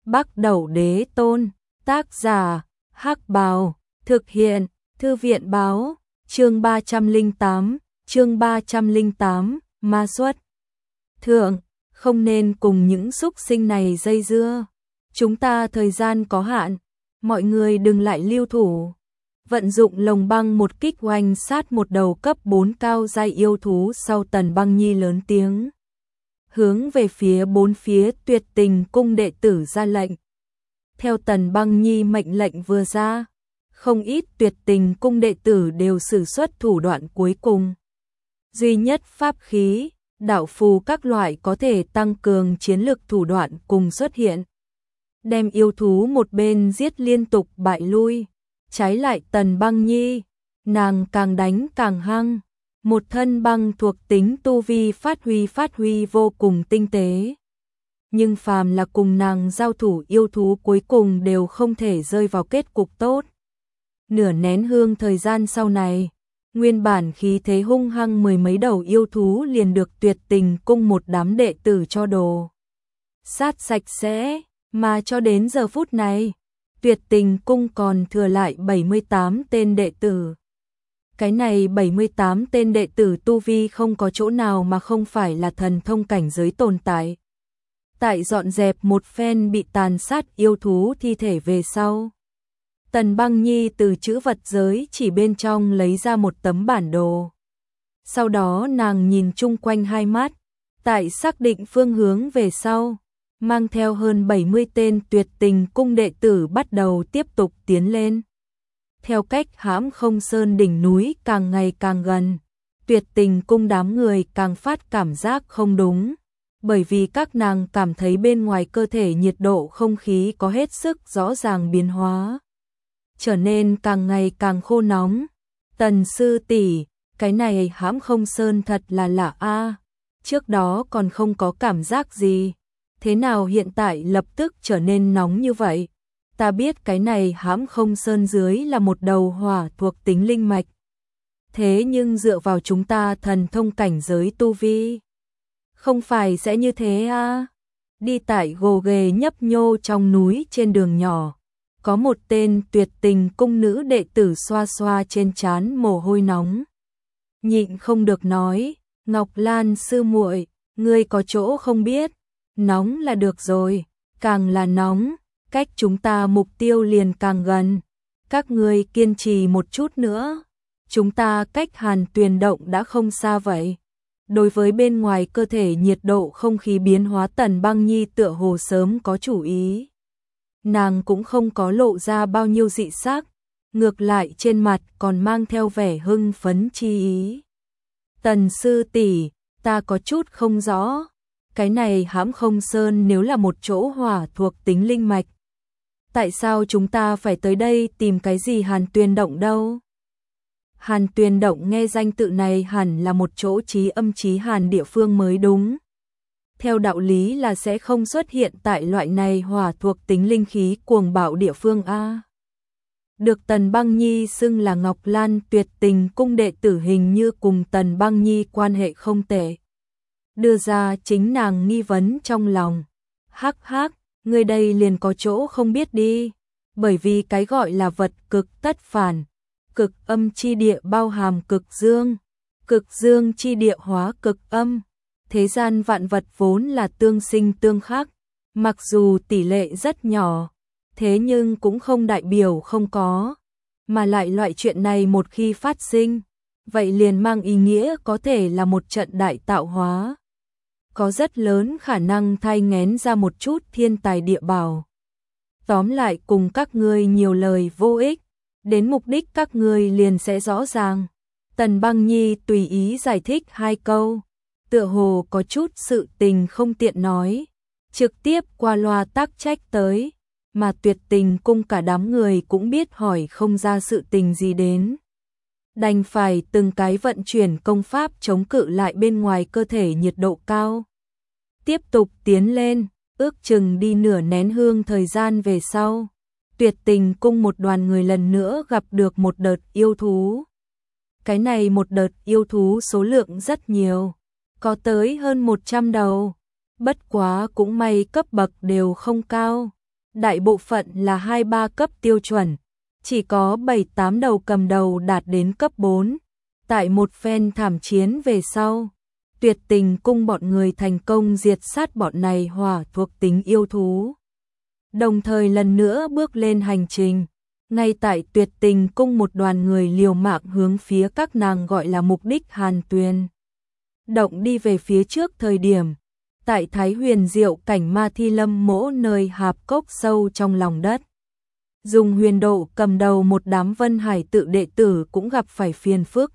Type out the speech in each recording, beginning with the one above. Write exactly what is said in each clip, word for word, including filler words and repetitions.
Bắc Đẩu Đế Tôn, tác giả, Hắc Bào, thực hiện, Thư viện báo, chương ba trăm lẻ tám, chương ba trăm lẻ tám, ma xuất. Thượng, không nên cùng những súc sinh này dây dưa. Chúng ta thời gian có hạn, mọi người đừng lại lưu thủ. Vận dụng lồng băng một kích oanh sát một đầu cấp bốn cao giai yêu thú sau Tần Băng Nhi lớn tiếng. Hướng về phía bốn phía Tuyệt Tình cung đệ tử ra lệnh. Theo Tần Băng Nhi mệnh lệnh vừa ra, không ít Tuyệt Tình cung đệ tử đều sử xuất thủ đoạn cuối cùng. Duy nhất pháp khí, đạo phù các loại có thể tăng cường chiến lực thủ đoạn cùng xuất hiện. Đem yêu thú một bên giết liên tục bại lui. Trái lại Tần Băng Nhi, nàng càng đánh càng hăng. Một thân băng thuộc tính tu vi phát huy phát huy vô cùng tinh tế. Nhưng phàm là cùng nàng giao thủ yêu thú cuối cùng đều không thể rơi vào kết cục tốt. Nửa nén hương thời gian sau này, nguyên bản khí thế hung hăng mười mấy đầu yêu thú liền được Tuyệt Tình cung một đám đệ tử cho đồ sát sạch sẽ, mà cho đến giờ phút này, Tuyệt Tình cung còn thừa lại bảy mươi tám tên đệ tử. Cái này bảy mươi tám tên đệ tử tu vi không có chỗ nào mà không phải là thần thông cảnh giới tồn tại. Tại dọn dẹp một phen bị tàn sát yêu thú thi thể về sau, Tần Băng Nhi từ chữ vật giới chỉ bên trong lấy ra một tấm bản đồ. Sau đó nàng nhìn chung quanh hai mắt, tại xác định phương hướng về sau, mang theo hơn bảy mươi tên Tuyệt Tình cung đệ tử bắt đầu tiếp tục tiến lên. Theo cách Hãm Không Sơn đỉnh núi càng ngày càng gần, Tuyệt Tình cung đám người càng phát cảm giác không đúng, bởi vì các nàng cảm thấy bên ngoài cơ thể nhiệt độ không khí có hết sức rõ ràng biến hóa, trở nên càng ngày càng khô nóng. Tần sư tỷ, cái này Hãm Không Sơn thật là lạ a, trước đó còn không có cảm giác gì, thế nào hiện tại lập tức trở nên nóng như vậy? Ta biết cái này Hãm Không Sơn dưới là một đầu hỏa thuộc tính linh mạch. Thế nhưng dựa vào chúng ta thần thông cảnh giới tu vi, không phải sẽ như thế à? Đi tại gồ ghề nhấp nhô trong núi trên đường nhỏ, có một tên Tuyệt Tình cung nữ đệ tử xoa xoa trên trán mồ hôi nóng. Nhịn không được nói, Ngọc Lan sư muội, ngươi có chỗ không biết, nóng là được rồi, càng là nóng, cách chúng ta mục tiêu liền càng gần. Các ngươi kiên trì một chút nữa, chúng ta cách Hàn Tuyền động đã không xa vậy. Đối với bên ngoài cơ thể nhiệt độ không khí biến hóa Tần Băng Nhi tựa hồ sớm có chủ ý. Nàng cũng không có lộ ra bao nhiêu dị sắc, ngược lại trên mặt còn mang theo vẻ hưng phấn chi ý. Tần sư tỷ, ta có chút không rõ, cái này Hãm Không Sơn nếu là một chỗ hỏa thuộc tính linh mạch, tại sao chúng ta phải tới đây tìm cái gì Hàn Tuyền động đâu? Hàn Tuyền động nghe danh tự này hẳn là một chỗ chí âm chí hàn địa phương mới đúng. Theo đạo lý là sẽ không xuất hiện tại loại này hỏa thuộc tính linh khí cuồng bạo địa phương a. Được Tần Băng Nhi xưng là Ngọc Lan Tuyệt Tình cung đệ tử hình như cùng Tần Băng Nhi quan hệ không tệ. Đưa ra chính nàng nghi vấn trong lòng. Hắc hắc, người đây liền có chỗ không biết đi, bởi vì cái gọi là vật cực tất phản, cực âm chi địa bao hàm cực dương, cực dương chi địa hóa cực âm. Thế gian vạn vật vốn là tương sinh tương khắc, mặc dù tỷ lệ rất nhỏ, thế nhưng cũng không đại biểu không có, mà lại loại chuyện này một khi phát sinh, vậy liền mang ý nghĩa có thể là một trận đại tạo hóa. Có rất lớn khả năng thai nghén ra một chút thiên tài địa bảo. Tóm lại cùng các ngươi nhiều lời vô ích, đến mục đích các ngươi liền sẽ rõ ràng. Tần Băng Nhi tùy ý giải thích hai câu, tựa hồ có chút sự tình không tiện nói, trực tiếp qua loa tác trách tới, mà Tuyệt Tình cung cả đám người cũng biết hỏi không ra sự tình gì đến. Đành phải từng cái vận chuyển công pháp chống cự lại bên ngoài cơ thể nhiệt độ cao. Tiếp tục tiến lên, ước chừng đi nửa nén hương thời gian về sau, Tuyệt Tình cung một đoàn người lần nữa gặp được một đợt yêu thú. Cái này một đợt yêu thú số lượng rất nhiều, có tới hơn một trăm đầu, bất quá cũng may cấp bậc đều không cao, đại bộ phận là hai ba cấp tiêu chuẩn, chỉ có bảy tám đầu cầm đầu đạt đến cấp bốn. Tại một phen thảm chiến về sau, Tuyệt Tình cung bọn người thành công diệt sát bọn này hỏa thuộc tính yêu thú. Đồng thời lần nữa bước lên hành trình, ngay tại Tuyệt Tình cung một đoàn người liều mạng hướng phía các nàng gọi là mục đích Hàn Tuyền động đi về phía trước thời điểm, tại Thái Huyền Diệu cảnh Ma Thi Lâm mỗ nơi hạp cốc sâu trong lòng đất. Dùng Huyền Độ cầm đầu một đám Vân Hải tự đệ tử cũng gặp phải phiền phức.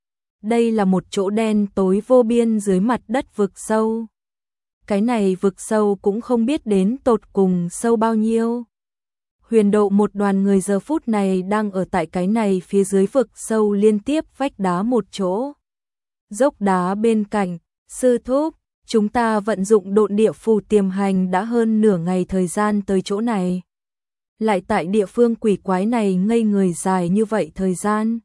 Đây là một chỗ đen tối vô biên dưới mặt đất vực sâu. Cái này vực sâu cũng không biết đến tột cùng sâu bao nhiêu. Huyền Độ một đoàn người giờ phút này đang ở tại cái này phía dưới vực sâu liên tiếp vách đá một chỗ. Dốc đá bên cạnh, sư thúc, chúng ta vận dụng độn địa phù tiềm hành đã hơn nửa ngày thời gian tới chỗ này. Lại tại địa phương quỷ quái này ngây người dài như vậy thời gian.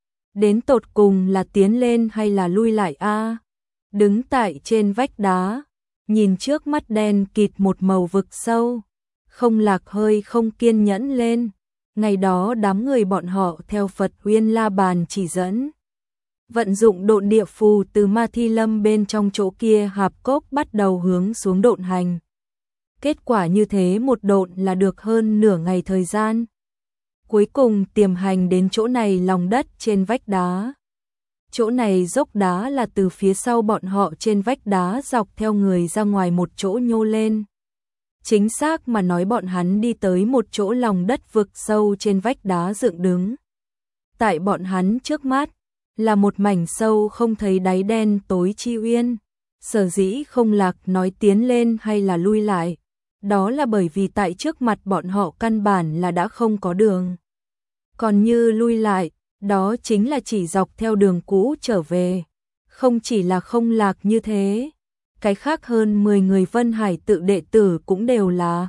Đến tột cùng là tiến lên hay là lui lại a? Đứng tại trên vách đá, nhìn trước mắt đen kịt một màu vực sâu, Không Lạc hơi không kiên nhẫn lên. Ngày đó đám người bọn họ theo Phật Uyên La Bàn chỉ dẫn, vận dụng độn địa phù từ Ma Thi Lâm bên trong chỗ kia hạp cốc bắt đầu hướng xuống độn hành. Kết quả như thế một độn là được hơn nửa ngày thời gian. Cuối cùng tiềm hành đến chỗ này lòng đất trên vách đá. Chỗ này dốc đá là từ phía sau bọn họ trên vách đá dọc theo người ra ngoài một chỗ nhô lên. Chính xác mà nói bọn hắn đi tới một chỗ lòng đất vực sâu trên vách đá dựng đứng. Tại bọn hắn trước mắt là một mảnh sâu không thấy đáy đen tối chi uyên. Sở dĩ Không Lạc nói tiến lên hay là lui lại, đó là bởi vì tại trước mặt bọn họ căn bản là đã không có đường. Còn như lui lại, đó chính là chỉ dọc theo đường cũ trở về. Không chỉ là Không Lạc như thế, cái khác hơn mười người Vân Hải tự đệ tử cũng đều là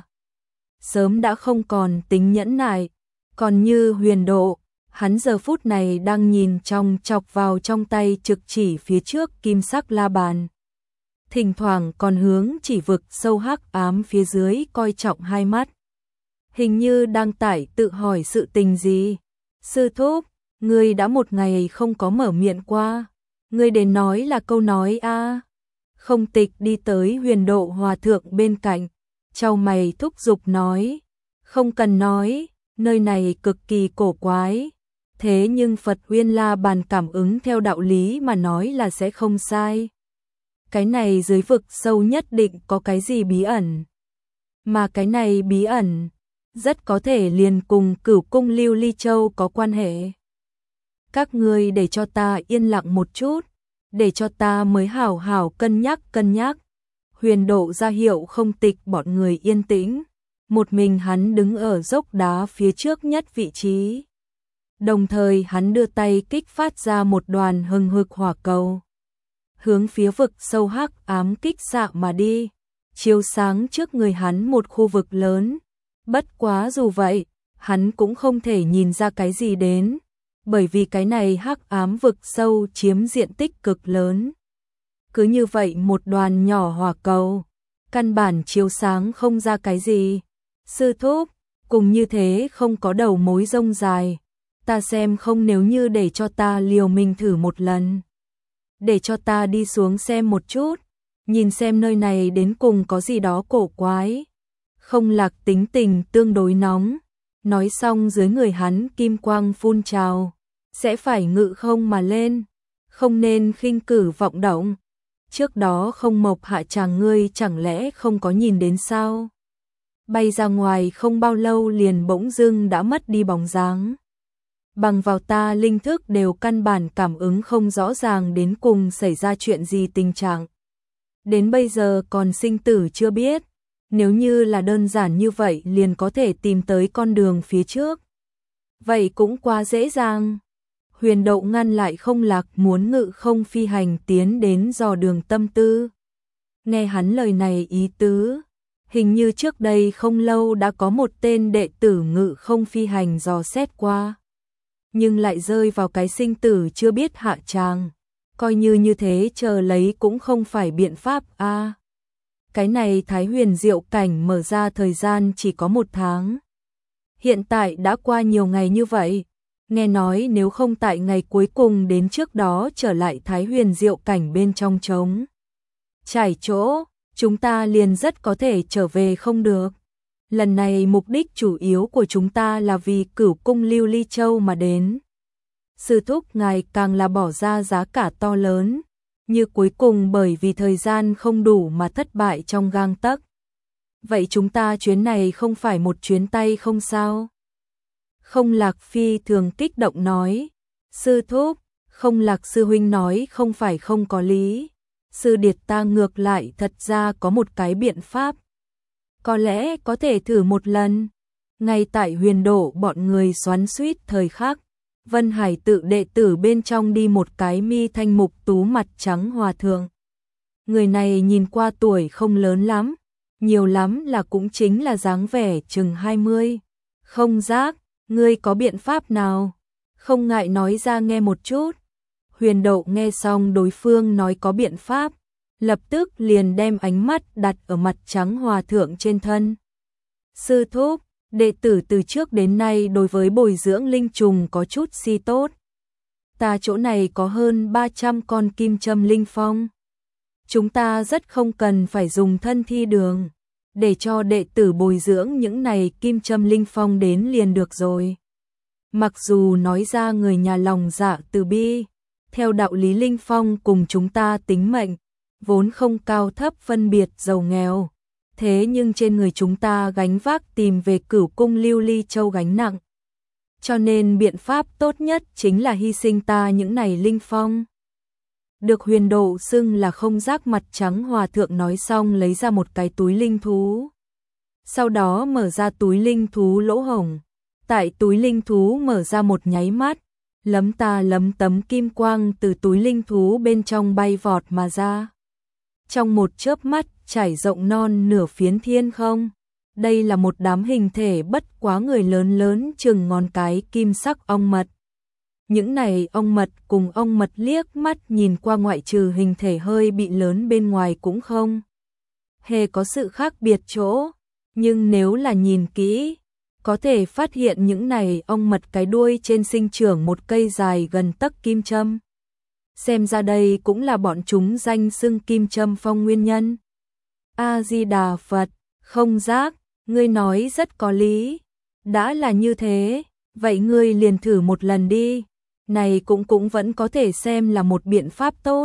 sớm đã không còn tính nhẫn nại. Còn như Huyền Độ, hắn giờ phút này đang nhìn trong chọc vào trong tay trực chỉ phía trước kim sắc la bàn. Thỉnh thoảng còn hướng chỉ vực sâu hắc ám phía dưới coi trọng hai mắt. Hình như đang tải tự hỏi sự tình gì. Sư thúc, ngươi đã một ngày không có mở miệng qua. Ngươi đến nói là câu nói a. Không Tịch đi tới Huyền Độ hòa thượng bên cạnh, chau mày thúc giục nói. Không cần nói, nơi này cực kỳ cổ quái. Thế nhưng Phật Uyên La Bàn cảm ứng theo đạo lý mà nói là sẽ không sai. Cái này dưới vực sâu nhất định có cái gì bí ẩn. Mà cái này bí ẩn, rất có thể liền cùng Cửu Cung Lưu Ly Châu có quan hệ. Các ngươi để cho ta yên lặng một chút, để cho ta mới hảo hảo cân nhắc cân nhắc. Huyền Độ ra hiệu Không Tịch bọn người yên tĩnh. Một mình hắn đứng ở dốc đá phía trước nhất vị trí. Đồng thời hắn đưa tay kích phát ra một đoàn hừng hực hỏa cầu, hướng phía vực sâu hắc ám kích xạ mà đi, chiếu sáng trước người hắn một khu vực lớn. Bất quá dù vậy, hắn cũng không thể nhìn ra cái gì đến, bởi vì cái này hắc ám vực sâu chiếm diện tích cực lớn. Cứ như vậy một đoàn nhỏ hỏa cầu, căn bản chiếu sáng không ra cái gì. Sư thúc, cùng như thế không có đầu mối rông dài. Ta xem không nếu như để cho ta liều mình thử một lần. Để cho ta đi xuống xem một chút, nhìn xem nơi này đến cùng có gì đó cổ quái. Không Lạc tính tình tương đối nóng, nói xong dưới người hắn kim quang phun trào, sẽ phải ngự không mà lên, không nên khinh cử vọng động. Trước đó Không Mộc hạ chàng ngươi chẳng lẽ không có nhìn đến sao? Bay ra ngoài không bao lâu liền bỗng dưng đã mất đi bóng dáng. Bằng vào ta linh thức đều căn bản cảm ứng không rõ ràng đến cùng xảy ra chuyện gì tình trạng. Đến bây giờ còn sinh tử chưa biết, nếu như là đơn giản như vậy liền có thể tìm tới con đường phía trước. Vậy cũng quá dễ dàng. Huyền Độ ngăn lại Không Lạc muốn ngự không phi hành tiến đến dò đường tâm tư. Nghe hắn lời này ý tứ, hình như trước đây không lâu đã có một tên đệ tử ngự không phi hành dò xét qua. Nhưng lại rơi vào cái sinh tử chưa biết hạ tràng. Coi như như thế chờ lấy cũng không phải biện pháp a. Cái này Thái Huyền Diệu Cảnh mở ra thời gian chỉ có một tháng. Hiện tại đã qua nhiều ngày như vậy. Nghe nói nếu không tại ngày cuối cùng đến trước đó trở lại Thái Huyền Diệu Cảnh bên trong trống trải chỗ, chúng ta liền rất có thể trở về không được. Lần này mục đích chủ yếu của chúng ta là vì Cửu Cung Lưu Ly Châu mà đến. Sư thúc ngài càng là bỏ ra giá cả to lớn, như cuối cùng bởi vì thời gian không đủ mà thất bại trong gang tấc. Vậy chúng ta chuyến này không phải một chuyến tay không sao? Không Lạc Phi thường kích động nói, sư thúc, Không Lạc sư huynh nói không phải không có lý. Sư điệt ta ngược lại thật ra có một cái biện pháp. Có lẽ có thể thử một lần. Ngay tại huyền độ bọn người xoắn xuýt thời khắc, Vân Hải tự đệ tử bên trong đi một cái mi thanh mục tú mặt trắng hòa thượng. Người này nhìn qua tuổi không lớn lắm, nhiều lắm là cũng chính là dáng vẻ chừng hai mươi. Không Giác, ngươi có biện pháp nào? Không ngại nói ra nghe một chút. Huyền độ nghe xong đối phương nói có biện pháp, lập tức liền đem ánh mắt đặt ở mặt trắng hòa thượng trên thân. Sư thúc, đệ tử từ trước đến nay đối với bồi dưỡng linh trùng có chút si tốt. Ta chỗ này có hơn ba trăm con kim châm linh phong. Chúng ta rất không cần phải dùng thân thi đường, để cho đệ tử bồi dưỡng những này kim châm linh phong đến liền được rồi. Mặc dù nói ra người nhà lòng dạ từ bi, theo đạo lý linh phong cùng chúng ta tính mệnh, vốn không cao thấp phân biệt giàu nghèo. Thế nhưng trên người chúng ta gánh vác tìm về Cửu Cung Lưu Ly Châu gánh nặng. Cho nên biện pháp tốt nhất chính là hy sinh ta những này linh phong. Được huyền độ xưng là Không Giác mặt trắng hòa thượng nói xong lấy ra một cái túi linh thú. Sau đó mở ra túi linh thú lỗ hổng. Tại túi linh thú mở ra một nháy mắt, lấm ta lấm tấm kim quang từ túi linh thú bên trong bay vọt mà ra. Trong một chớp mắt trải rộng non nửa phiến thiên không. Đây là một đám hình thể bất quá người lớn lớn chừng ngón cái kim sắc ong mật. Những này ong mật cùng ong mật liếc mắt nhìn qua ngoại trừ hình thể hơi bị lớn bên ngoài cũng không hề có sự khác biệt chỗ. Nhưng nếu là nhìn kỹ, có thể phát hiện những này ong mật cái đuôi trên sinh trưởng một cây dài gần tấc kim châm. Xem ra đây cũng là bọn chúng danh xưng kim châm phong nguyên nhân. A-di-đà Phật, Không Giác, ngươi nói rất có lý. Đã là như thế, vậy ngươi liền thử một lần đi. Này cũng cũng vẫn có thể xem là một biện pháp tốt.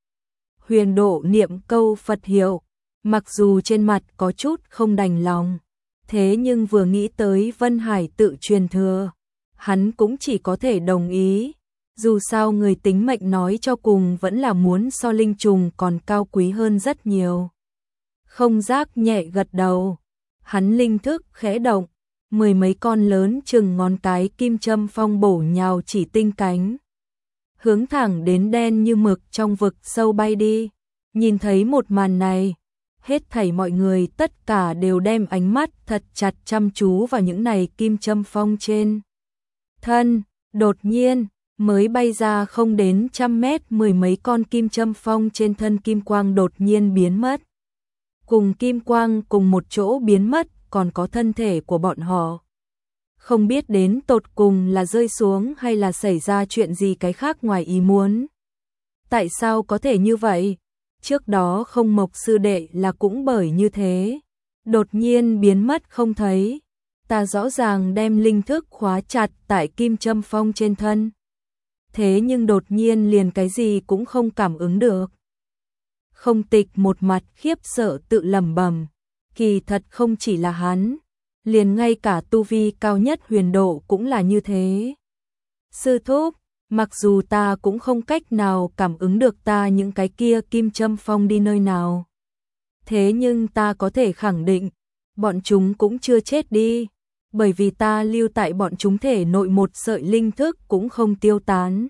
Huyền độ niệm câu Phật hiệu, mặc dù trên mặt có chút không đành lòng, thế nhưng vừa nghĩ tới Vân Hải tự truyền thừa, hắn cũng chỉ có thể đồng ý. Dù sao người tính mệnh nói cho cùng vẫn là muốn so linh trùng còn cao quý hơn rất nhiều. Không Giác nhẹ gật đầu, hắn linh thức khẽ động, mười mấy con lớn chừng ngón cái kim châm phong bổ nhào chỉ tinh cánh, hướng thẳng đến đen như mực trong vực sâu bay đi. Nhìn thấy một màn này, hết thảy mọi người tất cả đều đem ánh mắt thật chặt chăm chú vào những này kim châm phong trên thân. Đột nhiên, mới bay ra không đến trăm mét, mười mấy con kim châm phong trên thân kim quang đột nhiên biến mất. Cùng kim quang cùng một chỗ biến mất còn có thân thể của bọn họ. Không biết đến tột cùng là rơi xuống hay là xảy ra chuyện gì cái khác ngoài ý muốn. Tại sao có thể như vậy? Trước đó Không Mộc sư đệ là cũng bởi như thế, đột nhiên biến mất không thấy. Ta rõ ràng đem linh thức khóa chặt tại kim châm phong trên thân, thế nhưng đột nhiên liền cái gì cũng không cảm ứng được. Không Tịch một mặt khiếp sợ tự lẩm bẩm, kỳ thật không chỉ là hắn, liền ngay cả tu vi cao nhất huyền độ cũng là như thế. Sư thúc, mặc dù ta cũng không cách nào cảm ứng được ta những cái kia kim châm phong đi nơi nào, thế nhưng ta có thể khẳng định, bọn chúng cũng chưa chết đi, bởi vì ta lưu tại bọn chúng thể nội một sợi linh thức cũng không tiêu tán.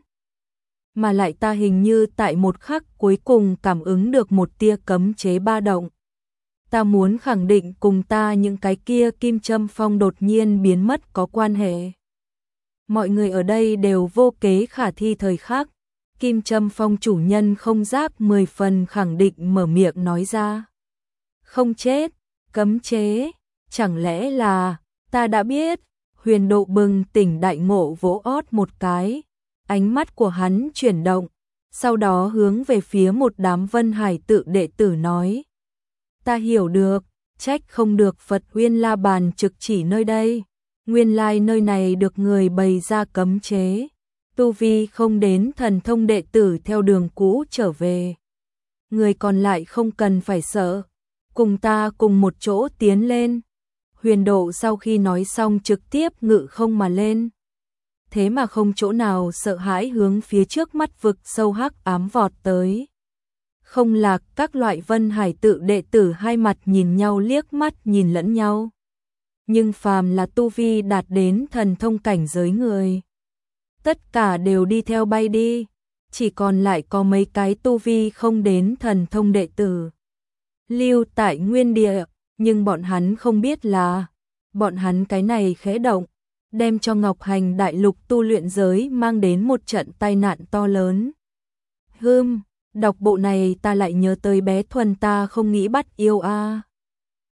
Mà lại ta hình như tại một khắc cuối cùng cảm ứng được một tia cấm chế ba động. Ta muốn khẳng định cùng ta những cái kia kim châm phong đột nhiên biến mất có quan hệ. Mọi người ở đây đều vô kế khả thi thời khắc. Kim châm phong chủ nhân Không Giác mười phần khẳng định mở miệng nói ra. không chết, cấm chế, chẳng lẽ là, ta đã biết, Huyền Độ bừng tỉnh đại ngộ vỗ ót một cái, ánh mắt của hắn chuyển động, sau đó hướng về phía một đám Vân Hải tự đệ tử nói. Ta hiểu được, trách không được Phật Uyên La Bàn trực chỉ nơi đây, nguyên lai nơi này được người bày ra cấm chế, tu vi không đến thần thông đệ tử theo đường cũ trở về. Người còn lại không cần phải sợ, cùng ta cùng một chỗ tiến lên. Huyền Độ sau khi nói xong trực tiếp ngự không mà lên. Thế mà không chỗ nào sợ hãi hướng phía trước mắt vực sâu hắc ám vọt tới. Không Lạc các loại Vân Hải tự đệ tử hai mặt nhìn nhau liếc mắt nhìn lẫn nhau. Nhưng phàm là tu vi đạt đến thần thông cảnh giới người, tất cả đều đi theo bay đi, chỉ còn lại có mấy cái tu vi không đến thần thông đệ tử lưu tại nguyên địa, nhưng bọn hắn không biết là, bọn hắn cái này khẽ động, đem cho Ngọc Hành đại lục tu luyện giới mang đến một trận tai nạn to lớn. Hừm, đọc bộ này ta lại nhớ tới bé Thuần ta không nghĩ bắt yêu a. À.